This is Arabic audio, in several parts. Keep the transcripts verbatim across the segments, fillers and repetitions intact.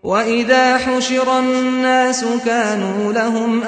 وإذا حشر الناس كانوا لهم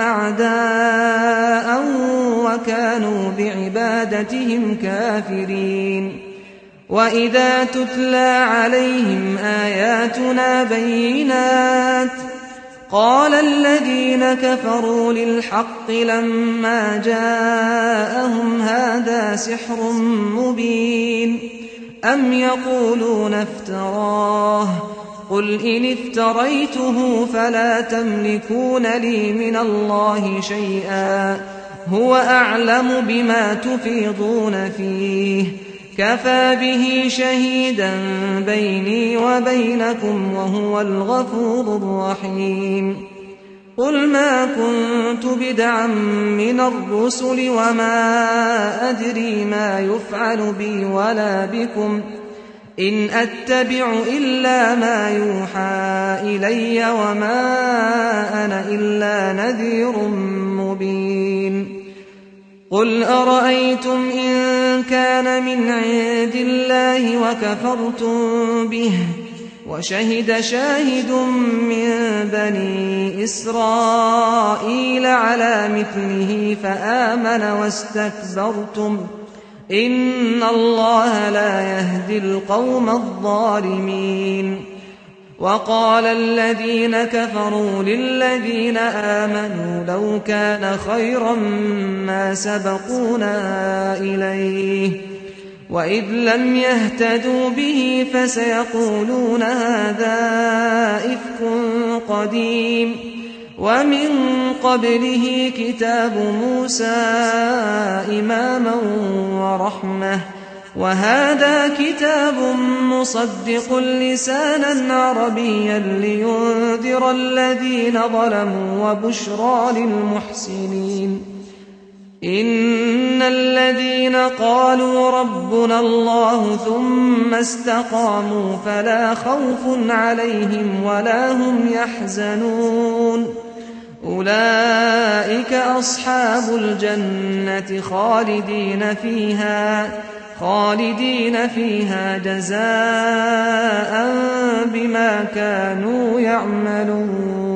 أعداء وكانوا بعبادتهم كافرين وإذا تتلى عليهم آياتنا بينات قال الذين كفروا للحق لما جاءهم هذا سحر مبين أم يقولون افتراه قل إن افتريته فلا تملكون لي من الله شيئا هو أعلم بما تفيضون فيه كفى به شهيدا بيني وبينكم وهو الغفور الرحيم قل ما كنت بدعا من الرسل وما أدري ما يفعل بي ولا بكم إن أتبع إلا ما يوحى إلي وما أنا إلا نذير مبين قل أرأيتم إن كان من عند الله وكفرتم به وشهد شاهد من بني إسرائيل على مثله فآمن واستكبرتم إن الله لا يهدي القوم الظالمين وقال الذين كفروا للذين آمنوا لو كان خيرا ما سبقونا إليه وإذ لم يهتدوا به فسيقولون هذا إفك قديم ومن قبله كتاب موسى إماما ورحمة وهذا كتاب مصدق لسانا عربيا لينذر الذين ظلموا وبشرى للمحسنين إن الذين قالوا ربنا الله ثم استقاموا فلا خوف عليهم ولا هم يحزنون أولئك أصحاب الجنة خالدين فيها خالدين فيها جزاء بما كانوا يعملون